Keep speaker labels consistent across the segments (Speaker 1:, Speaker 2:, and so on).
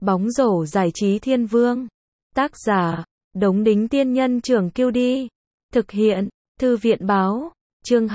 Speaker 1: Bóng rổ giải trí thiên vương. Tác giả, Đống Đính Tiên Nhân Trưởng Kiêu Đi. Thực hiện, Thư viện Báo. Chương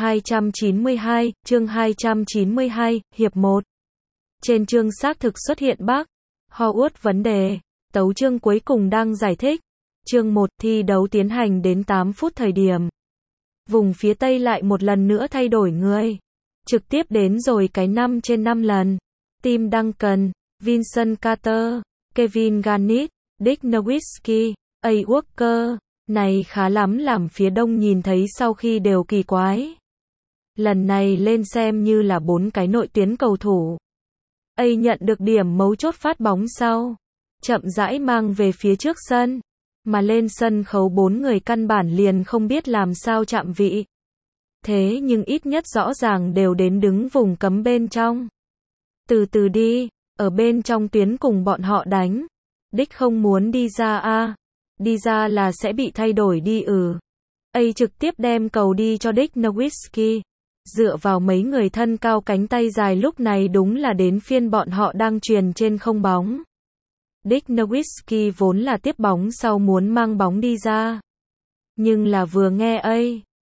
Speaker 1: 292, hiệp 1. Trên chương xác thực xuất hiện Bắc Howard vấn đề. Tấu chương cuối cùng đang giải thích. Chương 1 thi đấu tiến hành đến 8 phút thời điểm. Vùng phía Tây lại một lần nữa thay đổi người. Trực tiếp đến rồi cái 5 trên 5 lần. Tim Duncan, Vincent Carter, Kevin Garnett, Dick Nowitzki, A. Walker. Này khá lắm làm phía Đông nhìn thấy sau khi đều kỳ quái. Lần này lên xem như là 4 cái nội tuyến cầu thủ. A nhận được điểm mấu chốt phát bóng sau. Chậm rãi mang về phía trước sân. Mà lên sân khấu 4 người căn bản liền không biết làm sao chạm vị. Thế nhưng ít nhất rõ ràng đều đến đứng vùng cấm bên trong. Từ từ đi, ở bên trong tuyến cùng bọn họ đánh. Dick không muốn đi ra a. Đi ra là sẽ bị thay đổi đi A trực tiếp đem cầu đi cho Dick Nowitzki. Dựa vào mấy người thân cao cánh tay dài lúc này đúng là đến phiên bọn họ đang truyền trên không bóng. Dick Nowitzki vốn là tiếp bóng sau muốn mang bóng đi ra. Nhưng là vừa nghe A.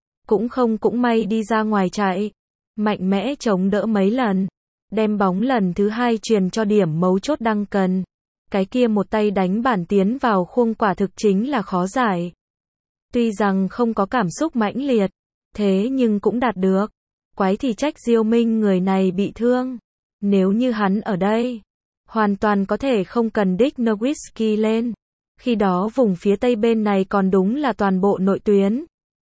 Speaker 1: Cũng may đi ra ngoài chạy. Mạnh mẽ chống đỡ mấy lần. Đem bóng lần thứ 2 truyền cho điểm mấu chốt Duncan. Cái kia một tay đánh bản tiến vào khuôn quả thực chính là khó giải. Tuy rằng không có cảm xúc mãnh liệt. Thế nhưng cũng đạt được. Quái thì trách Diêu Minh người này bị thương. Nếu như hắn ở đây. Hoàn toàn có thể không cần Dick Nowitzki lên. Khi đó vùng phía Tây bên này còn đúng là toàn bộ nội tuyến.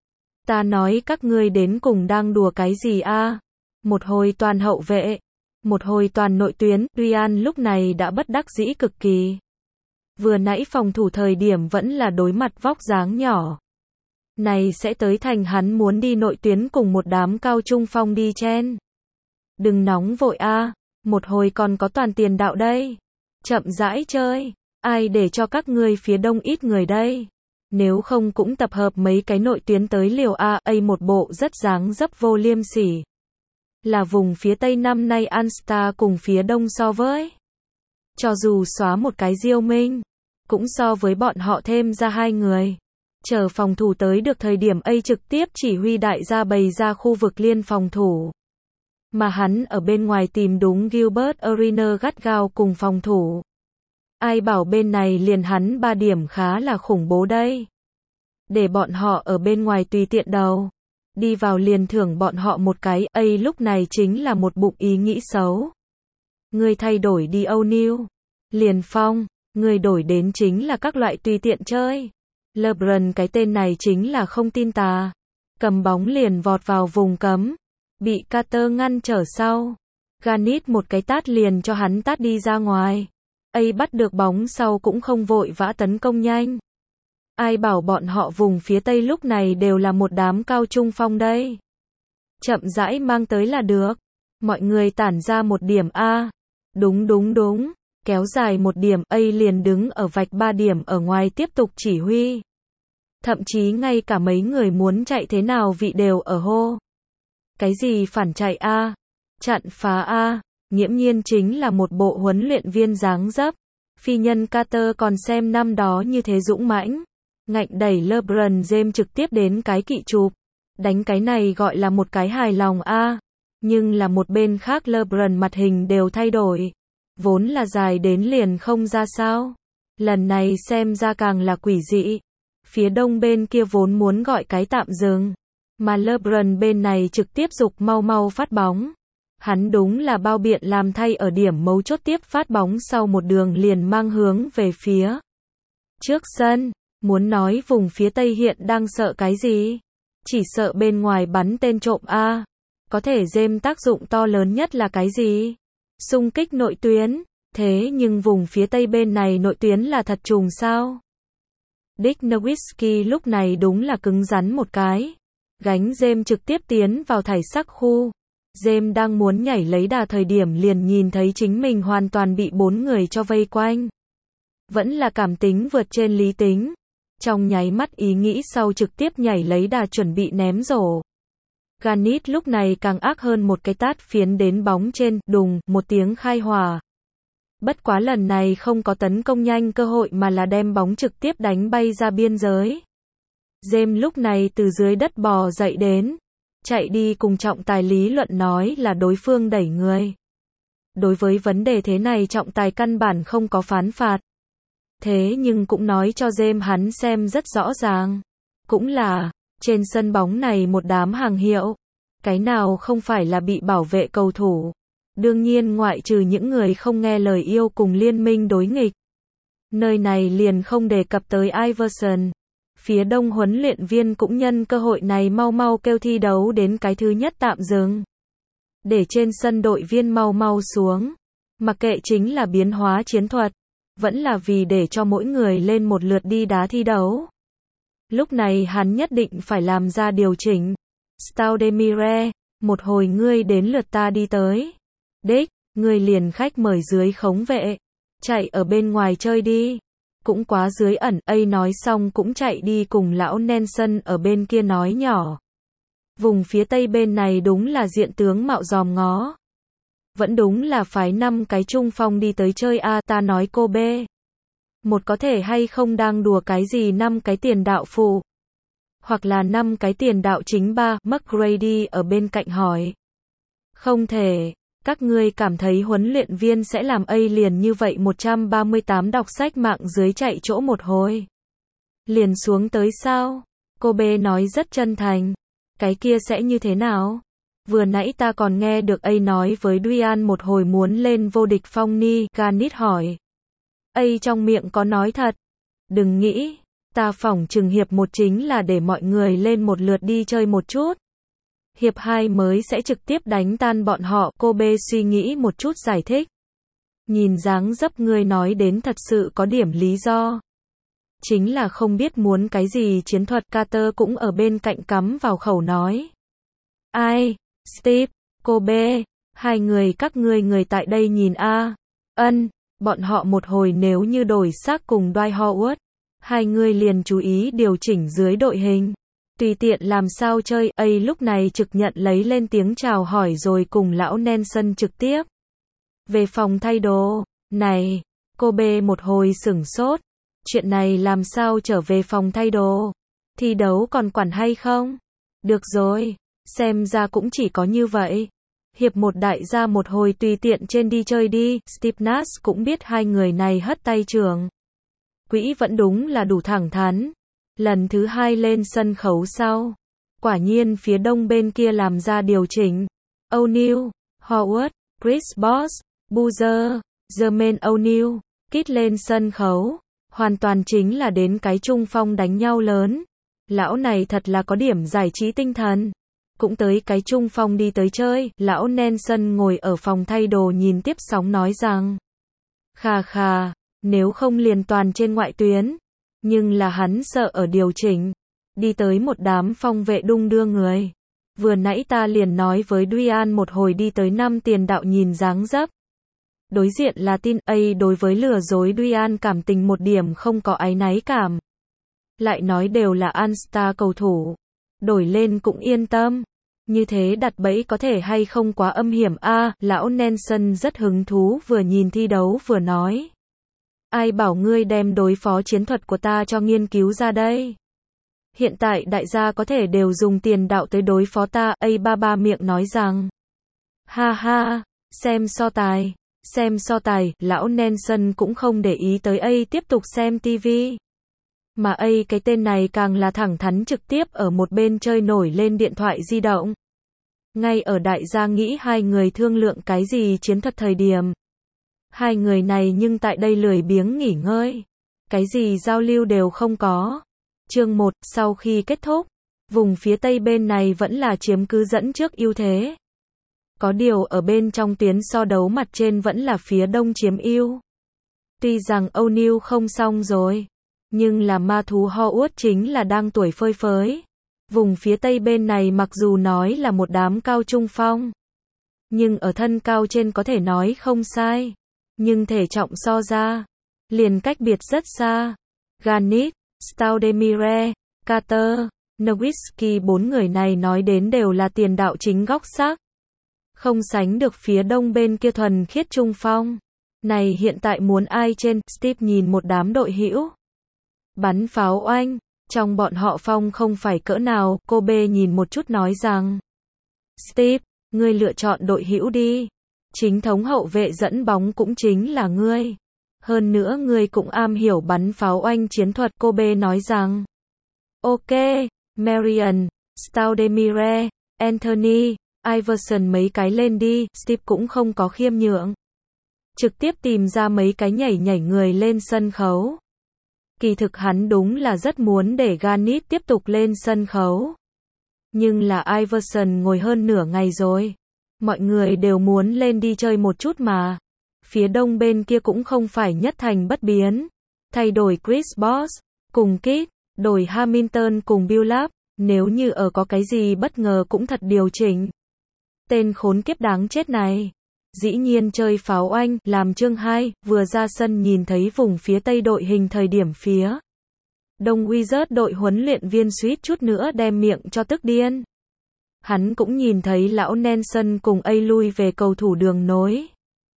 Speaker 1: Ta nói các ngươi đến cùng đang đùa cái gì a? Một hồi toàn hậu vệ. Một hồi toàn nội tuyến. Ryan lúc này đã bất đắc dĩ cực kỳ. Vừa nãy phòng thủ thời điểm vẫn là đối mặt vóc dáng nhỏ. Này sẽ tới thành hắn muốn đi nội tuyến cùng một đám cao trung phong đi chen. Đừng nóng vội a. Một hồi còn có toàn tiền đạo đây. Chậm rãi chơi. Ai để cho các ngươi phía Đông ít người đây. Nếu không cũng tập hợp mấy cái nội tuyến tới liều A một bộ rất dáng dấp vô liêm sỉ. Là vùng phía Tây năm nay Anstar cùng phía Đông so với. Cho dù xóa một cái Diêu Minh. Cũng so với bọn họ thêm ra 2 người. Chờ phòng thủ tới được thời điểm A trực tiếp chỉ huy đại gia bày ra khu vực liên phòng thủ. Mà hắn ở bên ngoài tìm đúng Gilbert Arenas gắt gao cùng phòng thủ. Ai bảo bên này liền hắn 3 điểm khá là khủng bố đây. Để bọn họ ở bên ngoài tùy tiện đầu. Đi vào liền thưởng bọn họ một cái. A lúc này chính là một bụng ý nghĩ xấu. Người thay đổi đi O'Neal. Liền Phong. Người đổi đến chính là các loại tùy tiện chơi. LeBron cái tên này chính là không tin tà. Cầm bóng liền vọt vào vùng cấm. Bị Carter ngăn trở sau. Garnett một cái tát liền cho hắn tát đi ra ngoài. A bắt được bóng sau cũng không vội vã tấn công nhanh. Ai bảo bọn họ vùng phía Tây lúc này đều là một đám cao trung phong đây. Chậm rãi mang tới là được. Mọi người tản ra một điểm A. Đúng. Kéo dài một điểm A liền đứng ở vạch 3 điểm ở ngoài tiếp tục chỉ huy. Thậm chí ngay cả mấy người muốn chạy thế nào vị đều ở hô. Cái gì phản chạy A? Chặn phá A? Nghiễm nhiên chính là một bộ huấn luyện viên dáng dấp. Phi nhân Carter còn xem năm đó như thế dũng mãnh. Ngạnh đẩy LeBron James trực tiếp đến cái kỵ chụp. Đánh cái này gọi là một cái hài lòng A. Nhưng là một bên khác LeBron mặt hình đều thay đổi. Vốn là dài đến liền không ra sao. Lần này xem ra càng là quỷ dị. Phía Đông bên kia vốn muốn gọi cái tạm dừng. Mà LeBron bên này trực tiếp giục mau phát bóng. Hắn đúng là bao biện làm thay ở điểm mấu chốt tiếp phát bóng sau một đường liền mang hướng về phía trước sân. Muốn nói vùng phía Tây hiện đang sợ cái gì? Chỉ sợ bên ngoài bắn tên trộm A. Có thể James tác dụng to lớn nhất là cái gì? Xung kích nội tuyến. Thế nhưng vùng phía Tây bên này nội tuyến là thật trùng sao? Dick Nowitzki lúc này đúng là cứng rắn một cái. Gánh James trực tiếp tiến vào thảy sắc khu. James đang muốn nhảy lấy đà thời điểm liền nhìn thấy chính mình hoàn toàn bị 4 người cho vây quanh. Vẫn là cảm tính vượt trên lý tính. Trong nháy mắt ý nghĩ sau trực tiếp nhảy lấy đà chuẩn bị ném rổ. Garnett lúc này càng ác hơn một cái tát phiến đến bóng trên, đùng, một tiếng khai hỏa. Bất quá lần này không có tấn công nhanh cơ hội mà là đem bóng trực tiếp đánh bay ra biên giới. James lúc này từ dưới đất bò dậy đến, chạy đi cùng trọng tài lý luận nói là đối phương đẩy người. Đối với vấn đề thế này trọng tài căn bản không có phán phạt. Thế nhưng cũng nói cho James hắn xem rất rõ ràng. Cũng là, trên sân bóng này một đám hàng hiệu. Cái nào không phải là bị bảo vệ cầu thủ. Đương nhiên ngoại trừ những người không nghe lời yêu cùng liên minh đối nghịch. Nơi này liền không đề cập tới Iverson. Phía đông huấn luyện viên cũng nhân cơ hội này mau mau kêu thi đấu đến cái thứ nhất tạm dừng. Để trên sân đội viên mau mau xuống. Mặc kệ chính là biến hóa chiến thuật. Vẫn là vì để cho mỗi người lên một lượt đi đá thi đấu. Lúc này hắn nhất định phải làm ra điều chỉnh. Staudemire, một hồi ngươi đến lượt ta đi tới. Đích, ngươi liền khách mời dưới khống vệ. Chạy ở bên ngoài chơi đi. Cũng quá dưới ẩn, nói xong cũng chạy đi cùng lão Nelson ở bên kia nói nhỏ. Vùng phía tây bên này đúng là diện tướng mạo dòm ngó. Vẫn đúng là phái 5 cái trung phong đi tới chơi a, ta nói cô B. Một có thể hay không đang đùa cái gì 5 cái tiền đạo phụ. Hoặc là 5 cái tiền đạo chính ba, McGrady ở bên cạnh hỏi. Không thể, các ngươi cảm thấy huấn luyện viên sẽ làm liền như vậy 138 đọc sách mạng dưới chạy chỗ một hồi. Liền xuống tới sao? Cô B nói rất chân thành. Cái kia sẽ như thế nào? Vừa nãy ta còn nghe được nói với Duyan một hồi muốn lên vô địch phong ni, Garnett hỏi. Trong miệng có nói thật. Đừng nghĩ, ta phỏng chừng hiệp 1 chính là để mọi người lên một lượt đi chơi một chút. Hiệp 2 mới sẽ trực tiếp đánh tan bọn họ, cô B suy nghĩ một chút giải thích. Nhìn dáng dấp ngươi nói đến thật sự có điểm lý do. Chính là không biết muốn cái gì chiến thuật, Carter cũng ở bên cạnh cắm vào khẩu nói. Ai? Steve, cô B, hai người các ngươi người tại đây nhìn a. Bọn họ một hồi nếu như đổi xác cùng Dwight Howard, hai người liền chú ý điều chỉnh dưới đội hình. Tùy tiện làm sao chơi, lúc này trực nhận lấy lên tiếng chào hỏi rồi cùng lão Nelson trực tiếp. Về phòng thay đồ, này, cô B một hồi sửng sốt. Chuyện này làm sao trở về phòng thay đồ? Thi đấu còn quản hay không? Được rồi, xem ra cũng chỉ có như vậy. Hiệp 1 đại gia một hồi tùy tiện trên đi chơi đi, Steve Nash cũng biết hai người này hất tay trường. Quỹ vẫn đúng là đủ thẳng thắn. Lần thứ 2 lên sân khấu sau. Quả nhiên phía đông bên kia làm ra điều chỉnh. O'Neal, Howard, Chris Bosh, Boozer, Jermaine O'Neal, Kidd lên sân khấu. Hoàn toàn chính là đến cái trung phong đánh nhau lớn. Lão này thật là có điểm giải trí tinh thần. Cũng tới cái trung phong đi tới chơi. Lão Nelson ngồi ở phòng thay đồ nhìn tiếp sóng nói rằng. Khà, nếu không liền toàn trên ngoại tuyến. Nhưng là hắn sợ ở điều chỉnh. Đi tới một đám phong vệ đung đưa người. Vừa nãy ta liền nói với Duyan một hồi đi tới 5 tiền đạo nhìn dáng dấp. Đối diện là tin đối với lừa dối Duyan cảm tình một điểm không có áy náy cảm. Lại nói đều là All-Star cầu thủ. Đổi lên cũng yên tâm. Như thế đặt bẫy có thể hay không quá âm hiểm a. Lão Nelson rất hứng thú vừa nhìn thi đấu vừa nói. Ai bảo ngươi đem đối phó chiến thuật của ta cho nghiên cứu ra đây? Hiện tại đại gia có thể đều dùng tiền đạo tới đối phó ta. Ba miệng nói rằng. Ha, xem so tài, lão Nelson cũng không để ý tới tiếp tục xem TV. Mà cái tên này càng là thẳng thắn trực tiếp ở một bên chơi nổi lên điện thoại di động. Ngay ở đại gia nghĩ hai người thương lượng cái gì chiến thuật thời điểm. Hai người này nhưng tại đây lười biếng nghỉ ngơi. Cái gì giao lưu đều không có. Chương 1, sau khi kết thúc, vùng phía tây bên này vẫn là chiếm cứ dẫn trước ưu thế. Có điều ở bên trong tuyến so đấu mặt trên vẫn là phía đông chiếm ưu. Tuy rằng O'Neal không xong rồi, nhưng là ma thú Howard chính là đang tuổi phơi phới. Vùng phía tây bên này mặc dù nói là một đám cao trung phong, nhưng ở thân cao trên có thể nói không sai. Nhưng thể trọng so ra, liền cách biệt rất xa. Garnett, Staudemire, Carter, Nowitzki 4 người này nói đến đều là tiền đạo chính góc sắc. Không sánh được phía đông bên kia thuần khiết trung phong. Này hiện tại muốn ai trên, Steve nhìn một đám đội hữu. Bắn pháo oanh, trong bọn họ phong không phải cỡ nào, cô B nhìn một chút nói rằng. Steve, ngươi lựa chọn đội hữu đi. Chính thống hậu vệ dẫn bóng cũng chính là ngươi. Hơn nữa ngươi cũng am hiểu bắn pháo oanh chiến thuật, cô B nói rằng. Ok, Marion, Stoudemire, Anthony, Iverson mấy cái lên đi, Steve cũng không có khiêm nhượng. Trực tiếp tìm ra mấy cái nhảy người lên sân khấu. Kỳ thực hắn đúng là rất muốn để Garnett tiếp tục lên sân khấu. Nhưng là Iverson ngồi hơn nửa ngày rồi. Mọi người đều muốn lên đi chơi một chút mà. Phía đông bên kia cũng không phải nhất thành bất biến. Thay đổi Chris Bosh, cùng Kidd, đổi Hamilton cùng Billups, nếu như có cái gì bất ngờ cũng thật điều chỉnh. Tên khốn kiếp đáng chết này. Dĩ nhiên chơi pháo oanh, làm chương 2, vừa ra sân nhìn thấy vùng phía tây đội hình thời điểm phía. Đông Wizard đội huấn luyện viên suýt chút nữa đem miệng cho tức điên. Hắn cũng nhìn thấy lão Nelson cùng A lui về cầu thủ đường nối.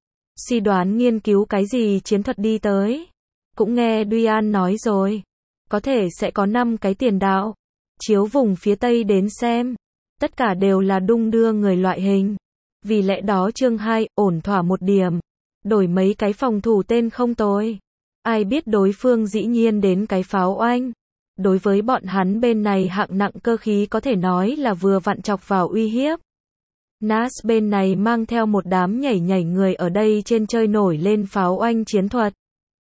Speaker 1: Suy đoán nghiên cứu cái gì chiến thuật đi tới. Cũng nghe Duan nói rồi. Có thể sẽ có 5 cái tiền đạo. Chiếu vùng phía tây đến xem. Tất cả đều là đung đưa người loại hình. Vì lẽ đó chương 2, ổn thỏa một điểm. Đổi mấy cái phòng thủ tên không tồi. Ai biết đối phương dĩ nhiên đến cái pháo oanh. Đối với bọn hắn bên này hạng nặng cơ khí có thể nói là vừa vặn chọc vào uy hiếp. Nas bên này mang theo một đám nhảy người ở đây trên chơi nổi lên pháo oanh chiến thuật.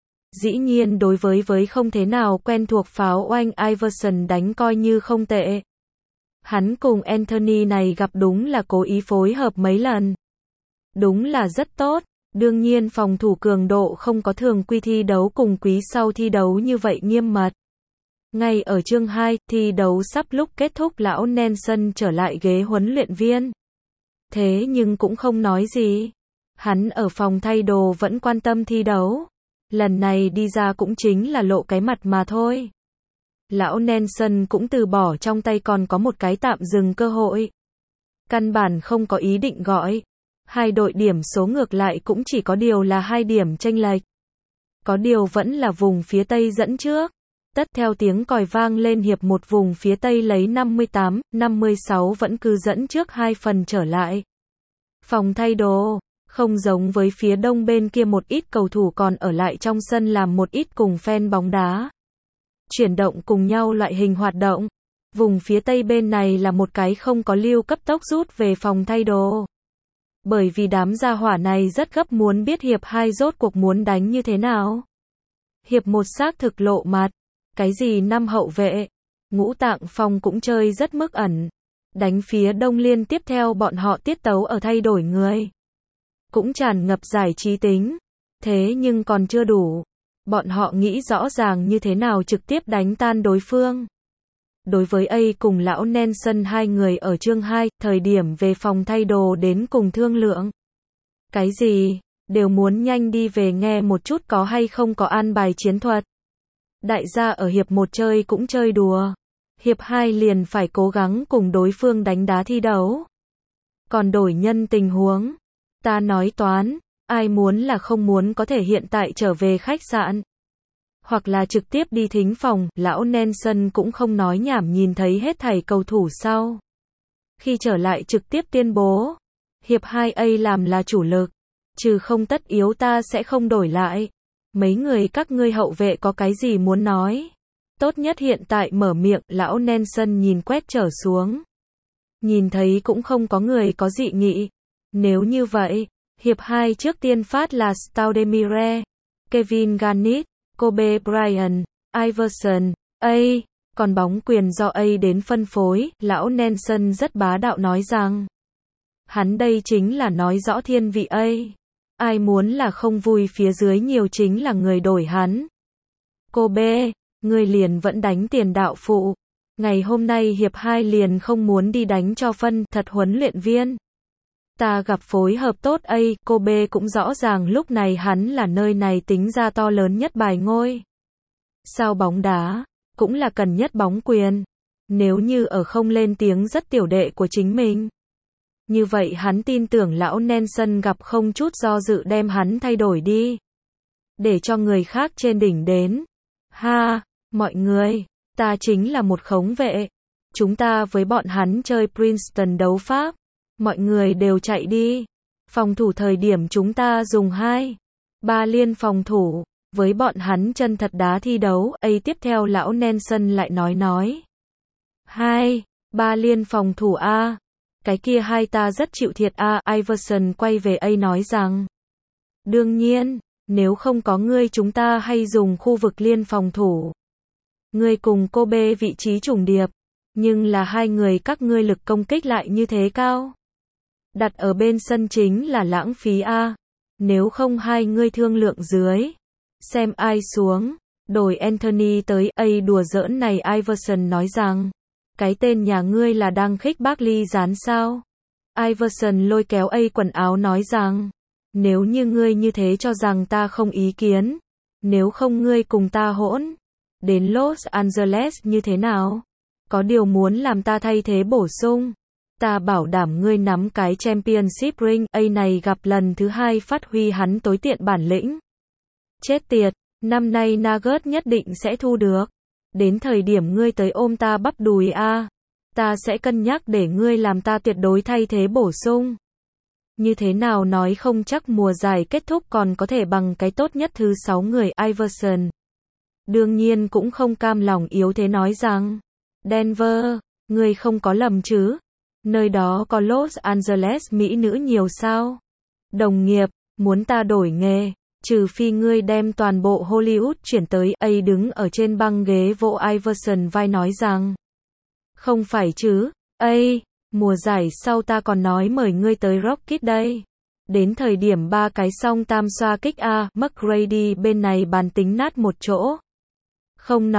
Speaker 1: Dĩ nhiên đối với không thế nào quen thuộc pháo oanh Iverson đánh coi như không tệ. Hắn cùng Anthony này gặp đúng là cố ý phối hợp mấy lần. Đúng là rất tốt. Đương nhiên phòng thủ cường độ không có thường quy thi đấu cùng quý sau thi đấu như vậy nghiêm mật. Ngay ở chương 2, thi đấu sắp lúc kết thúc lão Nelson trở lại ghế huấn luyện viên. Thế nhưng cũng không nói gì. Hắn ở phòng thay đồ vẫn quan tâm thi đấu. Lần này đi ra cũng chính là lộ cái mặt mà thôi. Lão Nelson cũng từ bỏ trong tay còn có một cái tạm dừng cơ hội. Căn bản không có ý định gọi. Hai đội điểm số ngược lại cũng chỉ có điều là 2 điểm chênh lệch. Có điều vẫn là vùng phía Tây dẫn trước. Tất theo tiếng còi vang lên hiệp một vùng phía Tây lấy 58, 56 vẫn cứ dẫn trước 2 phần trở lại. Phòng thay đồ, không giống với phía đông bên kia một ít cầu thủ còn ở lại trong sân làm một ít cùng fan bóng đá. Chuyển động cùng nhau loại hình hoạt động. Vùng phía Tây bên này là một cái không có lưu cấp tốc rút về phòng thay đồ. Bởi vì đám gia hỏa này rất gấp muốn biết hiệp 2 rốt cuộc muốn đánh như thế nào. Hiệp 1 xác thực lộ mặt. Cái gì 5 hậu vệ. Ngũ tạng phòng cũng chơi rất mức ẩn. Đánh phía đông liên tiếp theo bọn họ tiết tấu ở thay đổi người. Cũng tràn ngập giải trí tính. Thế nhưng còn chưa đủ. Bọn họ nghĩ rõ ràng như thế nào trực tiếp đánh tan đối phương. Đối với A cùng lão Nelson hai người ở chương 2, thời điểm về phòng thay đồ đến cùng thương lượng. Cái gì? Đều muốn nhanh đi về nghe một chút có hay không có an bài chiến thuật. Đại gia ở hiệp 1 chơi cũng chơi đùa. Hiệp 2 liền phải cố gắng cùng đối phương đánh đá thi đấu. Còn đổi nhân tình huống. Ta nói toán, ai muốn là không muốn có thể hiện tại trở về khách sạn. Hoặc là trực tiếp đi thính phòng, lão Nelson cũng không nói nhảm nhìn thấy hết thảy cầu thủ sau. Khi trở lại trực tiếp tuyên bố. Hiệp 2A làm là chủ lực. Trừ không tất yếu ta sẽ không đổi lại. Mấy người các ngươi hậu vệ có cái gì muốn nói? Tốt nhất hiện tại mở miệng, lão Nelson nhìn quét trở xuống. Nhìn thấy cũng không có người có dị nghị. Nếu như vậy, hiệp 2 trước tiên phát là Stoudemire, Kevin Garnett, Kobe Bryant, Iverson, A, còn bóng quyền do A đến phân phối, lão Nelson rất bá đạo nói rằng. Hắn đây chính là nói rõ thiên vị A. Ai muốn là không vui phía dưới nhiều chính là người đổi hắn. Kobe, người liền vẫn đánh tiền đạo phụ. Ngày hôm nay hiệp 2 liền không muốn đi đánh cho phân, thật huấn luyện viên. Ta gặp phối hợp tốt A, Kobe cũng rõ ràng lúc này hắn là nơi này tính ra to lớn nhất bài ngôi. Sao bóng đá, cũng là cần nhất bóng quyền. Nếu như ở không lên tiếng rất tiểu đệ của chính mình. Như vậy hắn tin tưởng lão Nelson gặp không chút do dự đem hắn thay đổi đi. Để cho người khác trên đỉnh đến. Ha, mọi người, ta chính là một khống vệ. Chúng ta với bọn hắn chơi Princeton đấu pháp. Mọi người đều chạy đi. Phòng thủ thời điểm chúng ta dùng 2-3 liên phòng thủ. Với bọn hắn chân thật đá thi đấu. Tiếp theo lão Nelson lại nói. 2-3 liên phòng thủ a. Cái kia hai ta rất chịu thiệt a. Iverson quay về nói rằng. Đương nhiên, nếu không có ngươi chúng ta hay dùng khu vực liên phòng thủ. Ngươi cùng Kobe vị trí trùng điệp. Nhưng là hai người các ngươi lực công kích lại như thế cao. Đặt ở bên sân chính là lãng phí a. Nếu không hai ngươi thương lượng dưới. Xem ai xuống. Đổi Anthony tới. Đùa giỡn này Iverson nói rằng. Cái tên nhà ngươi là đang khích bác ly gián sao? Iverson lôi kéo quần áo nói rằng. Nếu như ngươi như thế cho rằng ta không ý kiến. Nếu không ngươi cùng ta hỗn. Đến Los Angeles như thế nào? Có điều muốn làm ta thay thế bổ sung. Ta bảo đảm ngươi nắm cái championship ring. Này gặp lần thứ 2 phát huy hắn tối tiện bản lĩnh. Chết tiệt, năm nay Nuggets nhất định sẽ thu được. Đến thời điểm ngươi tới ôm ta bắp đùi a. Ta sẽ cân nhắc để ngươi làm ta tuyệt đối thay thế bổ sung. Như thế nào nói không chắc mùa giải kết thúc còn có thể bằng cái tốt nhất thứ 6 người Iverson. Đương nhiên cũng không cam lòng yếu thế nói rằng. Denver, ngươi không có lầm chứ? Nơi đó có Los Angeles mỹ nữ nhiều sao? Đồng nghiệp, muốn ta đổi nghề. Trừ phi ngươi đem toàn bộ Hollywood chuyển tới. Đứng ở trên băng ghế vỗ Iverson vai nói rằng. Không phải chứ, mùa giải sau ta còn nói mời ngươi tới Rocket đây. Đến thời điểm 3 cái song tam xoa kích a. McGrady bên này bàn tính nát một chỗ. Không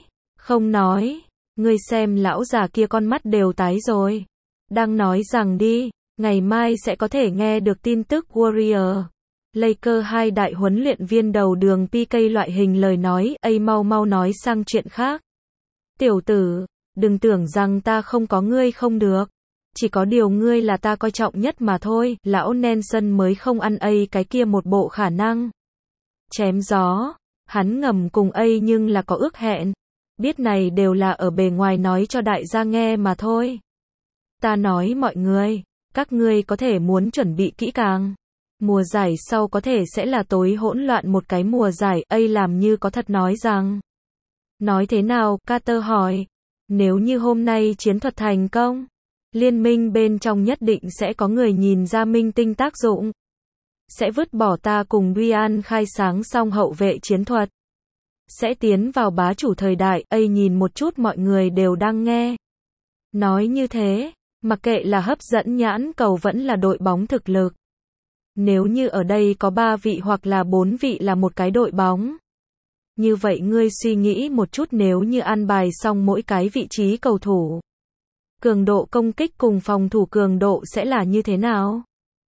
Speaker 1: nói, ngươi xem lão già kia con mắt đều tái rồi. Đang nói rằng đi, ngày mai sẽ có thể nghe được tin tức Warrior. Lakers 2 đại huấn luyện viên đầu đường PK loại hình lời nói. Mau nói sang chuyện khác. Tiểu tử, đừng tưởng rằng ta không có ngươi không được. Chỉ có điều ngươi là ta coi trọng nhất mà thôi. Lão Nelson mới không ăn cái kia một bộ khả năng. Chém gió. Hắn ngầm cùng nhưng là có ước hẹn. Biết này đều là ở bề ngoài nói cho đại gia nghe mà thôi. Ta nói mọi người, các ngươi có thể muốn chuẩn bị kỹ càng. Mùa giải sau có thể sẽ là tối hỗn loạn một cái mùa giải. Làm như có thật nói rằng. Nói thế nào? Carter hỏi. Nếu như hôm nay chiến thuật thành công, liên minh bên trong nhất định sẽ có người nhìn ra minh tinh tác dụng. Sẽ vứt bỏ ta cùng Ryan khai sáng xong hậu vệ chiến thuật. Sẽ tiến vào bá chủ thời đại. Nhìn một chút mọi người đều đang nghe. Nói như thế, mặc kệ là hấp dẫn nhãn cầu vẫn là đội bóng thực lực. Nếu như ở đây có 3 vị hoặc là 4 vị là một cái đội bóng. Như vậy ngươi suy nghĩ một chút nếu như an bài xong mỗi cái vị trí cầu thủ. Cường độ công kích cùng phòng thủ cường độ sẽ là như thế nào?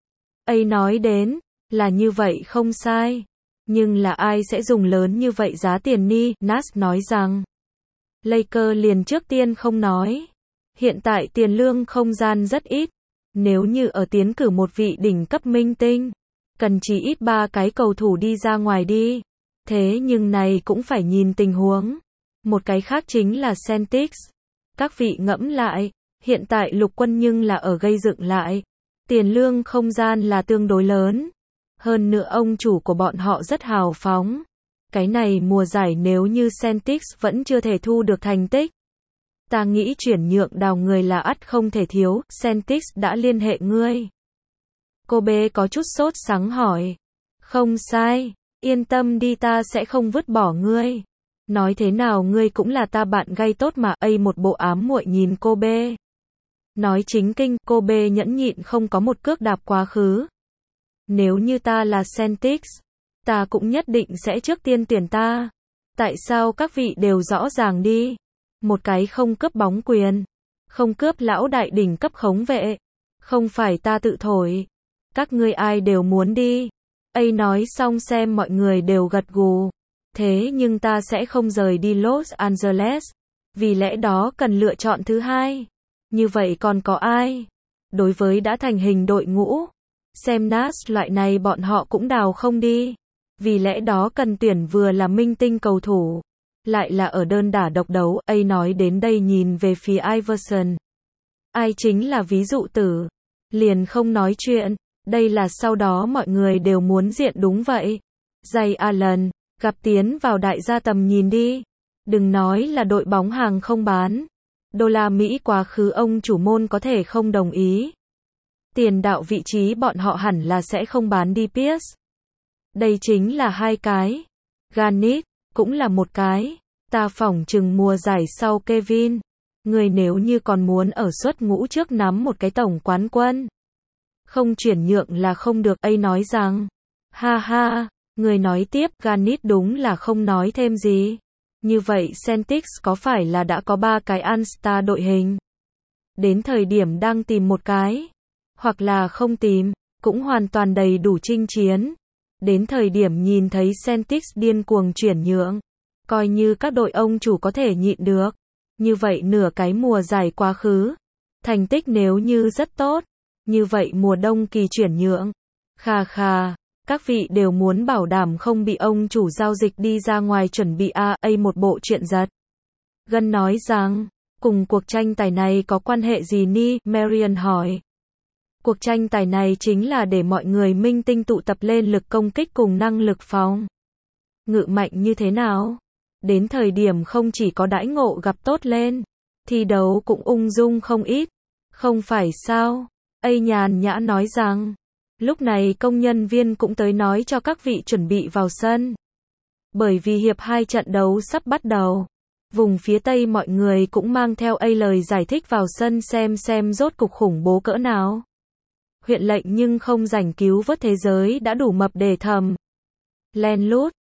Speaker 1: Nói đến, là như vậy không sai. Nhưng là ai sẽ dùng lớn như vậy giá tiền ni? Nash nói rằng. Lakers liền trước tiên không nói. Hiện tại tiền lương không gian rất ít. Nếu như ở tiến cử một vị đỉnh cấp minh tinh, cần chỉ ít 3 cái cầu thủ đi ra ngoài đi. Thế nhưng này cũng phải nhìn tình huống. Một cái khác chính là Celtics. Các vị ngẫm lại, hiện tại lục quân nhưng là ở gây dựng lại. Tiền lương không gian là tương đối lớn. Hơn nữa ông chủ của bọn họ rất hào phóng. Cái này mùa giải nếu như Celtics vẫn chưa thể thu được thành tích. Ta nghĩ chuyển nhượng đào người là ắt không thể thiếu. Celtics đã liên hệ ngươi. Kobe có chút sốt sắng hỏi. Không sai. Yên tâm đi ta sẽ không vứt bỏ ngươi. Nói thế nào ngươi cũng là ta bạn gay tốt mà. Một bộ ám muội nhìn Kobe. Nói chính kinh, Kobe nhẫn nhịn không có một cước đạp quá khứ. Nếu như ta là Celtics, ta cũng nhất định sẽ trước tiên tuyển ta. Tại sao các vị đều rõ ràng đi. Một cái không cướp bóng quyền. Không cướp lão đại đỉnh cấp khống vệ. Không phải ta tự thổi. Các ngươi ai đều muốn đi. Nói xong xem mọi người đều gật gù. Thế nhưng ta sẽ không rời đi Los Angeles. Vì lẽ đó cần lựa chọn thứ hai. Như vậy còn có ai? Đối với đã thành hình đội ngũ, xem Nas loại này bọn họ cũng đào không đi. Vì lẽ đó cần tuyển vừa là minh tinh cầu thủ, lại là ở đơn đả độc đấu. A nói đến đây nhìn về phía Iverson. Ai chính là ví dụ tử. Liền không nói chuyện. Đây là sau đó mọi người đều muốn diện đúng vậy. Ray Allen, gặp tiến vào đại gia tầm nhìn đi. Đừng nói là đội bóng hàng không bán. Đô la Mỹ quá khứ ông chủ môn có thể không đồng ý. Tiền đạo vị trí bọn họ hẳn là sẽ không bán đi Pierce. Đây chính là hai cái. Garnett, cũng là một cái. Ta phỏng chừng mùa giải sau Kevin. Người nếu như còn muốn ở suất ngũ trước nắm một cái tổng quán quân. Không chuyển nhượng là không được. A nói rằng. Ha ha, người nói tiếp. Garnett đúng là không nói thêm gì. Như vậy Celtics có phải là đã có 3 cái All-Star đội hình? Đến thời điểm đang tìm một cái. Hoặc là không tìm, cũng hoàn toàn đầy đủ chinh chiến. Đến thời điểm nhìn thấy Celtics điên cuồng chuyển nhượng. Coi như các đội ông chủ có thể nhịn được. Như vậy nửa cái mùa giải quá khứ. Thành tích nếu như rất tốt. Như vậy mùa đông kỳ chuyển nhượng. Khà khà. Các vị đều muốn bảo đảm không bị ông chủ giao dịch đi ra ngoài chuẩn bị một bộ chuyện giật. Gân nói rằng, cùng cuộc tranh tài này có quan hệ gì ni? Marion hỏi. Cuộc tranh tài này chính là để mọi người minh tinh tụ tập lên lực công kích cùng năng lực phòng ngự mạnh như thế nào. Đến thời điểm không chỉ có đãi ngộ gặp tốt lên, thi đấu cũng ung dung không ít. Không phải sao? A nhàn nhã nói rằng. Lúc này công nhân viên cũng tới nói cho các vị chuẩn bị vào sân. Bởi vì hiệp 2 trận đấu sắp bắt đầu. Vùng phía Tây mọi người cũng mang theo A lời giải thích vào sân xem rốt cục khủng bố cỡ nào. Huyện lệnh nhưng không rảnh cứu vớt thế giới đã đủ mập để thầm. Len lút,